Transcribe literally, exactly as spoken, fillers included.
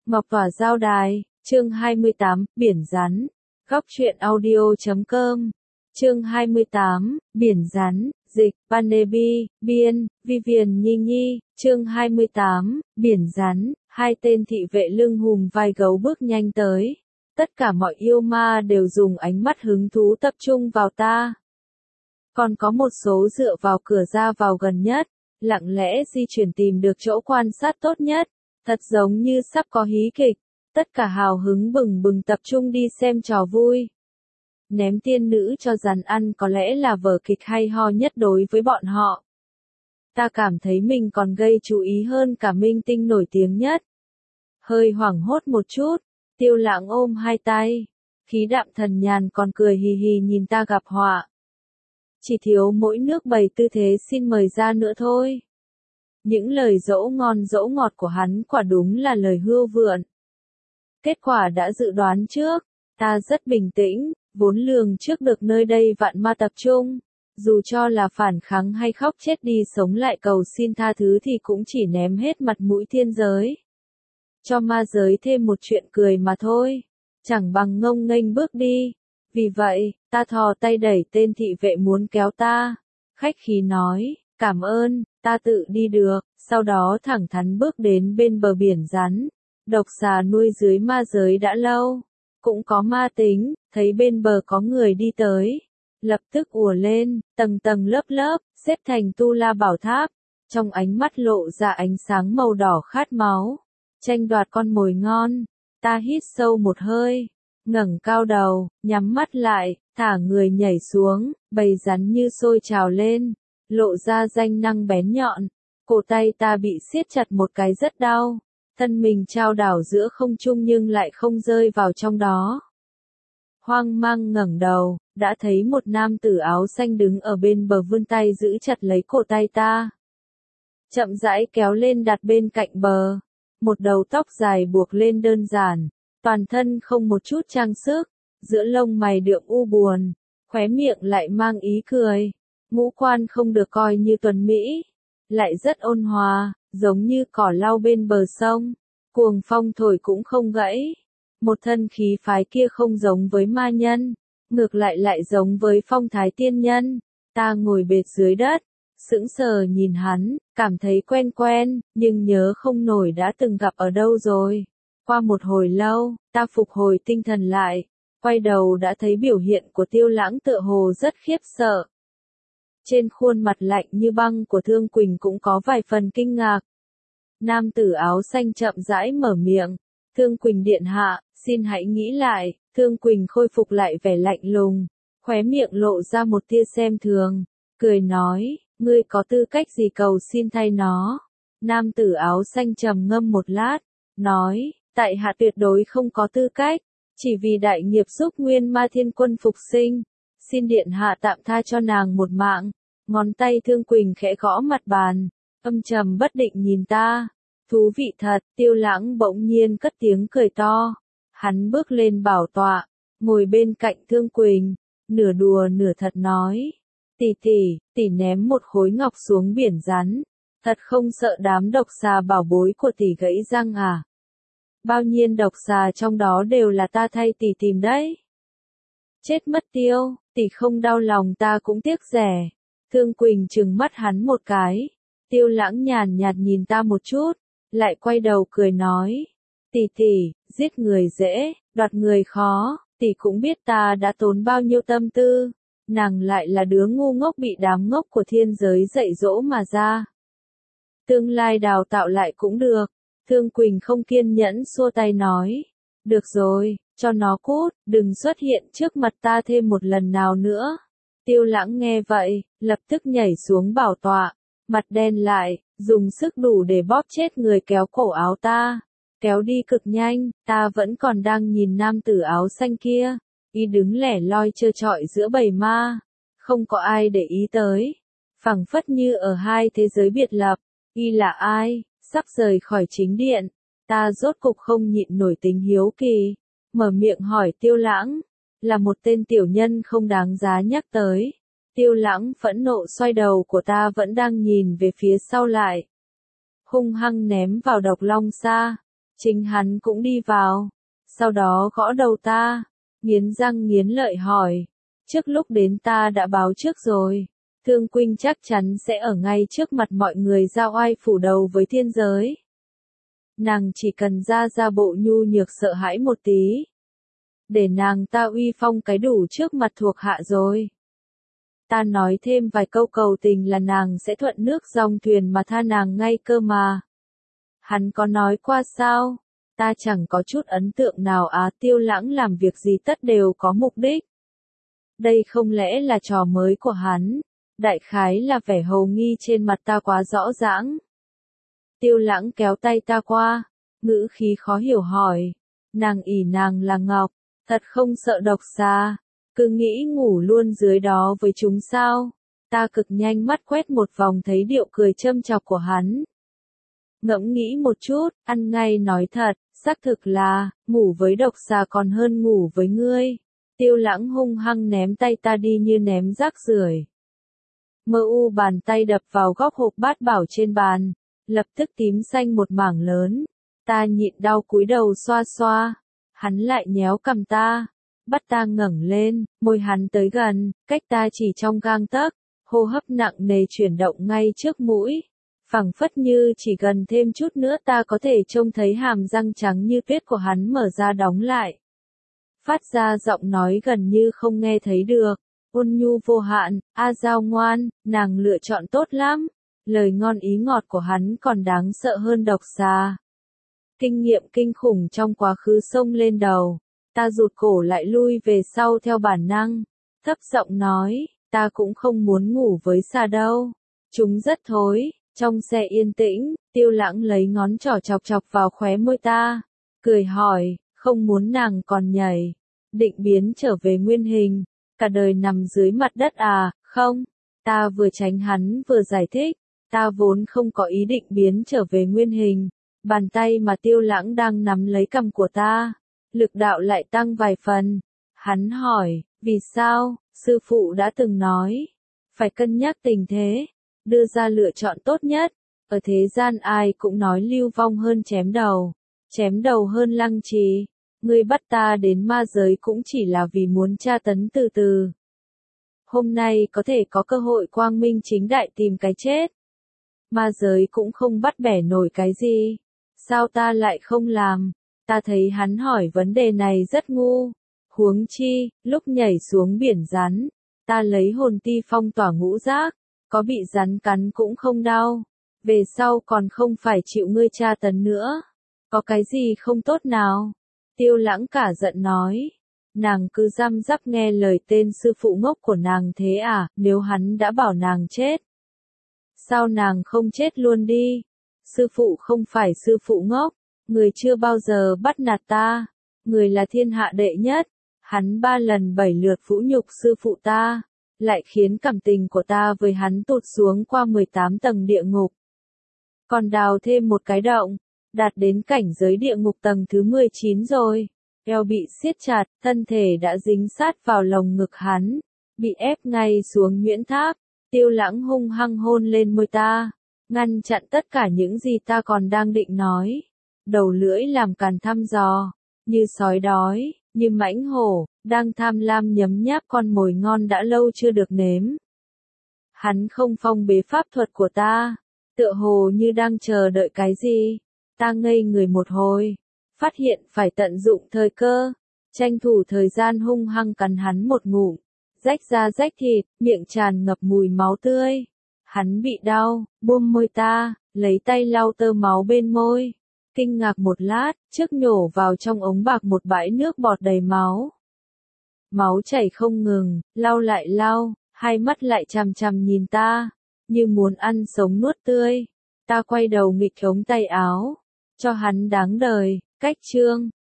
Ngọc Tỏa Giao Đài, chương hai mươi tám, Biển Rắn. Góc truyện audio chấm com. Chương hai mươi tám, Biển Rắn, dịch, Panebi, biên, Vivian Nhi Nhi, chương hai mươi tám, Biển Rắn, hai tên thị vệ lưng hùm vai gấu bước nhanh tới. Tất cả mọi yêu ma đều dùng ánh mắt hứng thú tập trung vào ta. Còn có một số dựa vào cửa ra vào gần nhất, lặng lẽ di chuyển tìm được chỗ quan sát tốt nhất, thật giống như sắp có hí kịch. Tất cả hào hứng bừng bừng tập trung đi xem trò vui. Ném tiên nữ cho rắn ăn có lẽ là vở kịch hay ho nhất đối với bọn họ. Ta cảm thấy mình còn gây chú ý hơn cả minh tinh nổi tiếng nhất. Hơi hoảng hốt một chút, Tiêu Lãng ôm hai tay, khí đạm thần nhàn còn cười hì hì nhìn ta gặp họa. Chỉ thiếu mỗi nước bày tư thế xin mời ra nữa thôi. Những lời dỗ ngon dỗ ngọt của hắn quả đúng là lời hưu vượn. Kết quả đã dự đoán trước, ta rất bình tĩnh, vốn lường trước được nơi đây vạn ma tập trung. Dù cho là phản kháng hay khóc chết đi sống lại cầu xin tha thứ thì cũng chỉ ném hết mặt mũi thiên giới. Cho ma giới thêm một chuyện cười mà thôi, chẳng bằng ngông nghênh bước đi. Vì vậy, ta thò tay đẩy tên thị vệ muốn kéo ta, khách khí nói, cảm ơn, ta tự đi được, sau đó thẳng thắn bước đến bên bờ biển rắn. Độc xà nuôi dưới ma giới đã lâu, cũng có ma tính, thấy bên bờ có người đi tới, lập tức ùa lên, tầng tầng lớp lớp, xếp thành tu la bảo tháp, trong ánh mắt lộ ra ánh sáng màu đỏ khát máu, tranh đoạt con mồi ngon. Ta hít sâu một hơi, ngẩng cao đầu, nhắm mắt lại, thả người nhảy xuống, bầy rắn như sôi trào lên, lộ ra ranh năng bén nhọn, cổ tay ta bị siết chặt một cái rất đau. Thân mình trao đảo giữa không trung nhưng lại không rơi vào trong đó. Hoang mang ngẩng đầu, đã thấy một nam tử áo xanh đứng ở bên bờ vươn tay giữ chặt lấy cổ tay ta. Chậm rãi kéo lên đặt bên cạnh bờ. Một đầu tóc dài buộc lên đơn giản, toàn thân không một chút trang sức, giữa lông mày đượm u buồn, khóe miệng lại mang ý cười. Ngũ quan không được coi như tuấn mỹ, lại rất ôn hòa. Giống như cỏ lau bên bờ sông, cuồng phong thổi cũng không gãy. Một thân khí phái kia không giống với ma nhân, ngược lại lại giống với phong thái tiên nhân. Ta ngồi bệt dưới đất, sững sờ nhìn hắn, cảm thấy quen quen, nhưng nhớ không nổi đã từng gặp ở đâu rồi. Qua một hồi lâu, ta phục hồi tinh thần lại, quay đầu đã thấy biểu hiện của Tiêu Lãng tựa hồ rất khiếp sợ. Trên khuôn mặt lạnh như băng của Thương Quỳnh cũng có vài phần kinh ngạc. Nam tử áo xanh chậm rãi mở miệng, Thương Quỳnh điện hạ, xin hãy nghĩ lại. Thương Quỳnh khôi phục lại vẻ lạnh lùng, khóe miệng lộ ra một tia xem thường, cười nói, ngươi có tư cách gì cầu xin thay nó. Nam tử áo xanh trầm ngâm một lát, nói, tại hạ tuyệt đối không có tư cách, chỉ vì đại nghiệp giúp Nguyên Ma Thiên Quân phục sinh, xin điện hạ tạm tha cho nàng một mạng. Ngón tay Thương Quỳnh khẽ gõ mặt bàn, âm trầm bất định nhìn ta. Thú vị thật. Tiêu Lãng bỗng nhiên cất tiếng cười to. Hắn bước lên bảo tọa, ngồi bên cạnh Thương Quỳnh, nửa đùa nửa thật nói, tỷ tỷ, tỷ ném một khối ngọc xuống biển rắn, thật không sợ đám độc xà bảo bối của tỷ gãy răng à? Bao nhiêu độc xà trong đó đều là ta thay tỷ tìm đấy. Chết mất Tiêu, tỷ không đau lòng ta cũng tiếc rẻ. Thương Quỳnh trừng mắt hắn một cái. Tiêu Lãng nhàn nhạt nhìn ta một chút, lại quay đầu cười nói, tỷ tỷ, giết người dễ, đoạt người khó, tỷ cũng biết ta đã tốn bao nhiêu tâm tư, nàng lại là đứa ngu ngốc bị đám ngốc của thiên giới dạy dỗ mà ra. Tương lai đào tạo lại cũng được. Thương Quỳnh không kiên nhẫn xua tay nói, được rồi, cho nó cút, đừng xuất hiện trước mặt ta thêm một lần nào nữa. Tiêu Lãng nghe vậy, lập tức nhảy xuống bảo tọa, mặt đen lại, dùng sức đủ để bóp chết người kéo cổ áo ta. Kéo đi cực nhanh, ta vẫn còn đang nhìn nam tử áo xanh kia, y đứng lẻ loi trơ trọi giữa bầy ma, không có ai để ý tới, phẳng phất như ở hai thế giới biệt lập. Y là ai? Sắp rời khỏi chính điện, ta rốt cục không nhịn nổi tính hiếu kỳ, mở miệng hỏi Tiêu Lãng, là một tên tiểu nhân không đáng giá nhắc tới. Tiêu Lãng phẫn nộ xoay đầu của ta vẫn đang nhìn về phía sau lại, hung hăng ném vào độc long xa. Chính hắn cũng đi vào, sau đó gõ đầu ta, nghiến răng nghiến lợi hỏi, trước lúc đến ta đã báo trước rồi, Thương Quynh chắc chắn sẽ ở ngay trước mặt mọi người ra oai phủ đầu với thiên giới. Nàng chỉ cần ra ra bộ nhu nhược sợ hãi một tí, để nàng ta uy phong cái đủ trước mặt thuộc hạ rồi. Ta nói thêm vài câu cầu tình là nàng sẽ thuận nước dòng thuyền mà tha nàng ngay cơ mà. Hắn có nói qua sao? Ta chẳng có chút ấn tượng nào. Á, Tiêu Lãng làm việc gì tất đều có mục đích. Đây không lẽ là trò mới của hắn? Đại khái là vẻ hồ nghi trên mặt ta quá rõ ràng. Tiêu Lãng kéo tay ta qua, ngữ khí khó hiểu hỏi, nàng ỷ nàng là ngọc, thật không sợ độc xà, cứ nghĩ ngủ luôn dưới đó với chúng sao? Ta cực nhanh mắt quét một vòng thấy điệu cười châm chọc của hắn. Ngẫm nghĩ một chút, ăn ngay nói thật, xác thực là, ngủ với độc xà còn hơn ngủ với ngươi. Tiêu Lãng hung hăng ném tay ta đi như ném rác rưởi. Mơ u bàn tay đập vào góc hộp bát bảo trên bàn, lập tức tím xanh một mảng lớn. Ta nhịn đau cúi đầu xoa xoa, hắn lại nhéo cằm ta, bắt ta ngẩng lên, môi hắn tới gần, cách ta chỉ trong gang tấc, hô hấp nặng nề chuyển động ngay trước mũi, phảng phất như chỉ gần thêm chút nữa ta có thể trông thấy hàm răng trắng như tuyết của hắn mở ra đóng lại. Phát ra giọng nói gần như không nghe thấy được, ôn nhu vô hạn, a Giao ngoan, nàng lựa chọn tốt lắm, lời ngon ý ngọt của hắn còn đáng sợ hơn độc xà. Kinh nghiệm kinh khủng trong quá khứ xông lên đầu, ta rụt cổ lại lui về sau theo bản năng, thấp giọng nói, ta cũng không muốn ngủ với xà đâu, chúng rất thối. Trong xe yên tĩnh, Tiêu Lãng lấy ngón trỏ chọc chọc vào khóe môi ta, cười hỏi, không muốn nàng còn nhảy, định biến trở về nguyên hình, cả đời nằm dưới mặt đất à? Không, ta vừa tránh hắn vừa giải thích, ta vốn không có ý định biến trở về nguyên hình. Bàn tay mà Tiêu Lãng đang nắm lấy cằm của ta, lực đạo lại tăng vài phần. Hắn hỏi, vì sao? Sư phụ đã từng nói, phải cân nhắc tình thế, đưa ra lựa chọn tốt nhất. Ở thế gian ai cũng nói lưu vong hơn chém đầu, chém đầu hơn lăng trì. Ngươi bắt ta đến ma giới cũng chỉ là vì muốn tra tấn từ từ. Hôm nay có thể có cơ hội quang minh chính đại tìm cái chết. Ma giới cũng không bắt bẻ nổi cái gì. Sao ta lại không làm? Ta thấy hắn hỏi vấn đề này rất ngu. Huống chi, lúc nhảy xuống biển rắn, ta lấy hồn ti phong tỏa ngũ giác, có bị rắn cắn cũng không đau. Về sau còn không phải chịu ngươi tra tấn nữa. Có cái gì không tốt nào? Tiêu Lãng cả giận nói. Nàng cứ răm rắp nghe lời tên sư phụ ngốc của nàng thế à, nếu hắn đã bảo nàng chết. Sao nàng không chết luôn đi? Sư phụ không phải sư phụ ngốc, người chưa bao giờ bắt nạt ta, người là thiên hạ đệ nhất, hắn ba lần bảy lượt vũ nhục sư phụ ta, lại khiến cảm tình của ta với hắn tụt xuống qua mười tám tầng địa ngục. Còn đào thêm một cái động, đạt đến cảnh giới địa ngục tầng thứ mười chín rồi, eo bị siết chặt, thân thể đã dính sát vào lồng ngực hắn, bị ép ngay xuống nhuyễn tháp. Tiêu Lãng hung hăng hôn lên môi ta, ngăn chặn tất cả những gì ta còn đang định nói. Đầu lưỡi làm càn thăm dò, như sói đói, như mãnh hổ, đang tham lam nhấm nháp con mồi ngon đã lâu chưa được nếm. Hắn không phong bế pháp thuật của ta, tựa hồ như đang chờ đợi cái gì. Ta ngây người một hồi, phát hiện phải tận dụng thời cơ, tranh thủ thời gian hung hăng cắn hắn một ngụm. Rách da rách thịt, miệng tràn ngập mùi máu tươi. Hắn bị đau, buông môi ta, lấy tay lau tơ máu bên môi. Kinh ngạc một lát, trước nhổ vào trong ống bạc một bãi nước bọt đầy máu. Máu chảy không ngừng, lau lại lau, hai mắt lại chằm chằm nhìn ta, như muốn ăn sống nuốt tươi. Ta quay đầu nghịch ống tay áo, cho hắn đáng đời, cách chương.